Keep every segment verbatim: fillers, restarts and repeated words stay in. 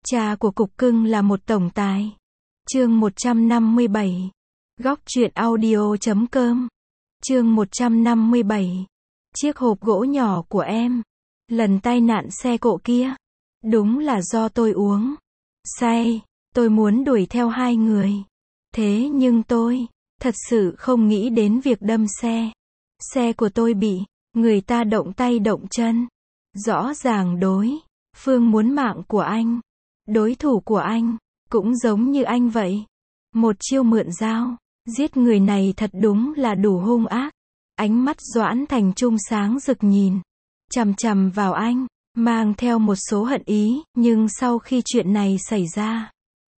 Cha của cục cưng là một tổng tài. Chương một trăm năm mươi bảy. Góc truyện audio chấm com. Chương một trăm năm mươi bảy. Chiếc hộp gỗ nhỏ của em. Lần tai nạn xe cộ kia, đúng là do tôi uống say. Tôi muốn đuổi theo hai người. Thế nhưng tôi thật sự không nghĩ đến việc đâm xe. Xe của tôi bị người ta động tay động chân. Rõ ràng đối phương muốn mạng của anh. Đối thủ của anh cũng giống như anh vậy. Một chiêu mượn dao giết người này thật đúng là đủ hung ác. Ánh mắt Doãn Thành Trung sáng rực nhìn chằm chằm vào anh, mang theo một số hận ý, nhưng sau khi chuyện này xảy ra,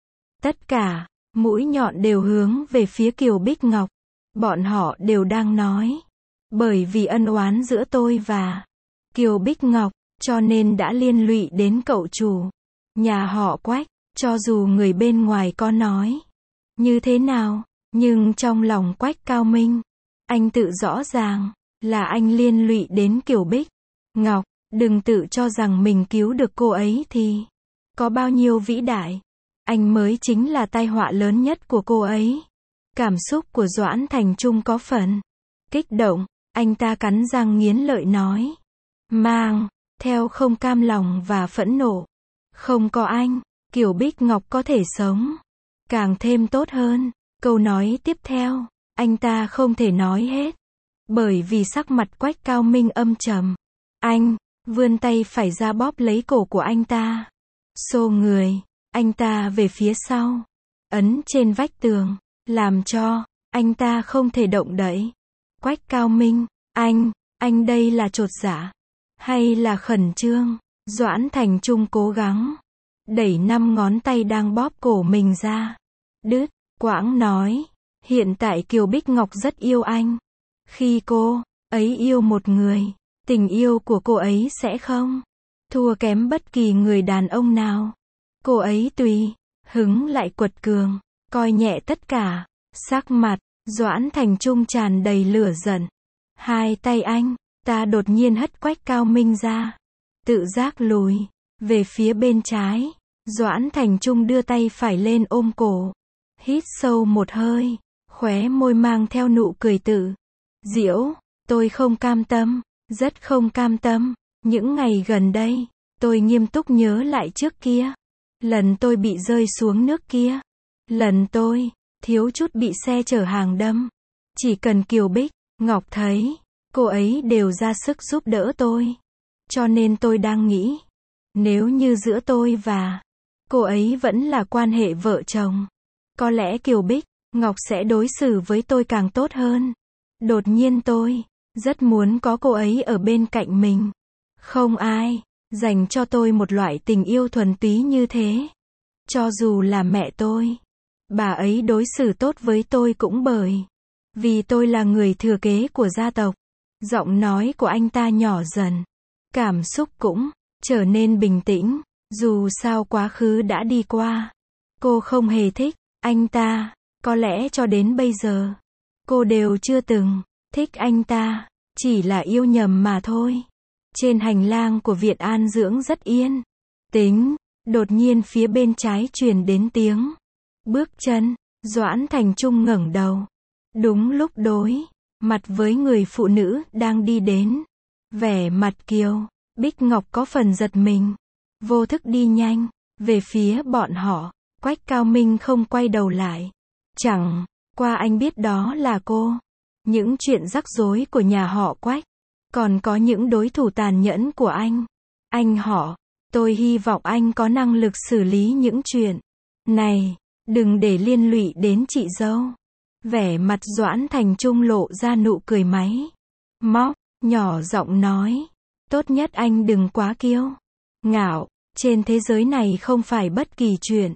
tất cả mũi nhọn đều hướng về phía Kiều Bích Ngọc. Bọn họ đều đang nói, bởi vì ân oán giữa tôi và Kiều Bích Ngọc, cho nên đã liên lụy đến cậu chủ nhà họ Quách. Cho dù người bên ngoài có nói như thế nào, nhưng trong lòng Quách Cao Minh, anh tự rõ ràng là anh liên lụy đến Kiều Bích Ngọc. Đừng tự cho rằng mình cứu được cô ấy thì có bao nhiêu vĩ đại. Anh mới chính là tai họa lớn nhất của cô ấy. Cảm xúc của Doãn Thành Trung có phần kích động, anh ta cắn răng nghiến lợi nói, mang theo không cam lòng và phẫn nộ. Không có anh, Kiều Bích Ngọc có thể sống càng thêm tốt hơn. Câu nói tiếp theo, anh ta không thể nói hết, bởi vì sắc mặt Quách Cao Minh âm trầm. Anh vươn tay phải ra bóp lấy cổ của anh ta, xô người anh ta về phía sau, ấn trên vách tường, làm cho anh ta không thể động đậy. Quách Cao Minh, anh, anh đây là chột dạ hay là khẩn trương? Doãn Thành Trung cố gắng đẩy năm ngón tay đang bóp cổ mình ra, đứt quãng nói, hiện tại Kiều Bích Ngọc rất yêu anh. Khi cô ấy yêu một người, tình yêu của cô ấy sẽ không thua kém bất kỳ người đàn ông nào. Cô ấy tùy hứng lại quật cường, coi nhẹ tất cả. Sắc mặt Doãn Thành Trung tràn đầy lửa giận. Hai tay anh ta đột nhiên hất Quách Cao Minh ra, tự giác lùi về phía bên trái. Doãn Thành Trung đưa tay phải lên ôm cổ, hít sâu một hơi, khóe môi mang theo nụ cười tự giễu. Tôi không cam tâm, rất không cam tâm. Những ngày gần đây, tôi nghiêm túc nhớ lại trước kia. Lần tôi bị rơi xuống nước kia, lần tôi thiếu chút bị xe chở hàng đâm. Chỉ cần Kiều Bích Ngọc thấy, cô ấy đều ra sức giúp đỡ tôi. Cho nên tôi đang nghĩ, nếu như giữa tôi và cô ấy vẫn là quan hệ vợ chồng, có lẽ Kiều Bích Ngọc sẽ đối xử với tôi càng tốt hơn. Đột nhiên tôi rất muốn có cô ấy ở bên cạnh mình. Không ai dành cho tôi một loại tình yêu thuần túy như thế. Cho dù là mẹ tôi, bà ấy đối xử tốt với tôi cũng bởi vì tôi là người thừa kế của gia tộc. Giọng nói của anh ta nhỏ dần, cảm xúc cũng trở nên bình tĩnh. Dù sao quá khứ đã đi qua, cô không hề thích anh ta. Có lẽ cho đến bây giờ, cô đều chưa từng thích anh ta, chỉ là yêu nhầm mà thôi. Trên hành lang của viện an dưỡng rất yên tĩnh, đột nhiên phía bên trái truyền đến tiếng bước chân. Doãn Thành Trung ngẩng đầu, đúng lúc đối mặt với người phụ nữ đang đi đến. Vẻ mặt Kiều Bích Ngọc có phần giật mình, vô thức đi nhanh về phía bọn họ. Quách Cao Minh không quay đầu lại, chẳng qua anh biết đó là cô. Những chuyện rắc rối của nhà họ Quách, còn có những đối thủ tàn nhẫn của anh. Anh họ, tôi hy vọng anh có năng lực xử lý những chuyện này, đừng để liên lụy đến chị dâu. Vẻ mặt Doãn Thành Trung lộ ra nụ cười máy móc, nhỏ giọng nói, tốt nhất anh đừng quá kiêu ngạo. Trên thế giới này không phải bất kỳ chuyện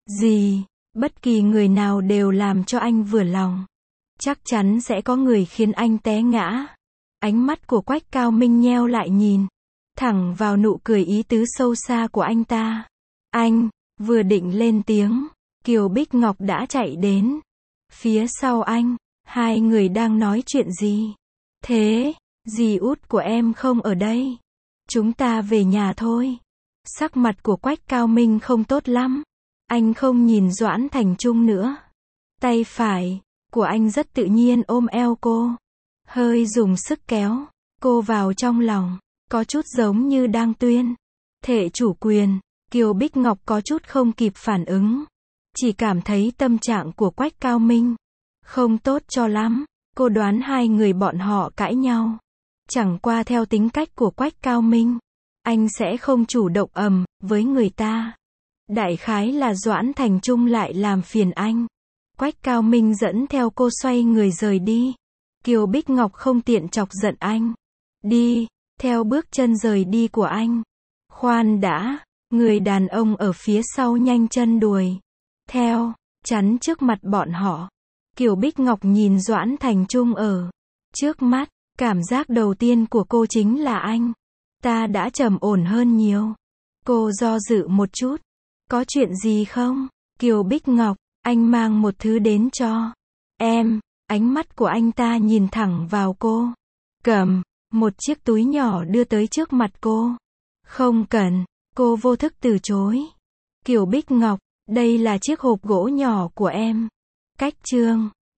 gì, bất kỳ người nào đều làm cho anh vừa lòng. Chắc chắn sẽ có người khiến anh té ngã. Ánh mắt của Quách Cao Minh nheo lại nhìn thẳng vào nụ cười ý tứ sâu xa của anh ta. Anh vừa định lên tiếng, Kiều Bích Ngọc đã chạy đến phía sau anh. Hai người đang nói chuyện gì? Thế, dì út của em không ở đây. Chúng ta về nhà thôi. Sắc mặt của Quách Cao Minh không tốt lắm. Anh không nhìn Doãn Thành Trung nữa. Tay phải của anh rất tự nhiên ôm eo cô. Hơi dùng sức kéo cô vào trong lòng. Có chút giống như đang tuyên thệ chủ quyền. Kiều Bích Ngọc có chút không kịp phản ứng. Chỉ cảm thấy tâm trạng của Quách Cao Minh không tốt cho lắm. Cô đoán hai người bọn họ cãi nhau. Chẳng qua theo tính cách của Quách Cao Minh, anh sẽ không chủ động ầm với người ta. Đại khái là Doãn Thành Trung lại làm phiền anh. Quách Cao Minh dẫn theo cô xoay người rời đi. Kiều Bích Ngọc không tiện chọc giận anh. Đi, theo bước chân rời đi của anh. Khoan đã, người đàn ông ở phía sau nhanh chân đuổi theo, chắn trước mặt bọn họ. Kiều Bích Ngọc nhìn Doãn Thành Trung ở trước mắt. Cảm giác đầu tiên của cô chính là anh ta đã trầm ổn hơn nhiều. Cô do dự một chút. Có chuyện gì không? Kiều Bích Ngọc, anh mang một thứ đến cho em. Ánh mắt của anh ta nhìn thẳng vào cô. Cầm một chiếc túi nhỏ đưa tới trước mặt cô. Không cần. Cô vô thức từ chối. Kiều Bích Ngọc, đây là chiếc hộp gỗ nhỏ của em. Cách chương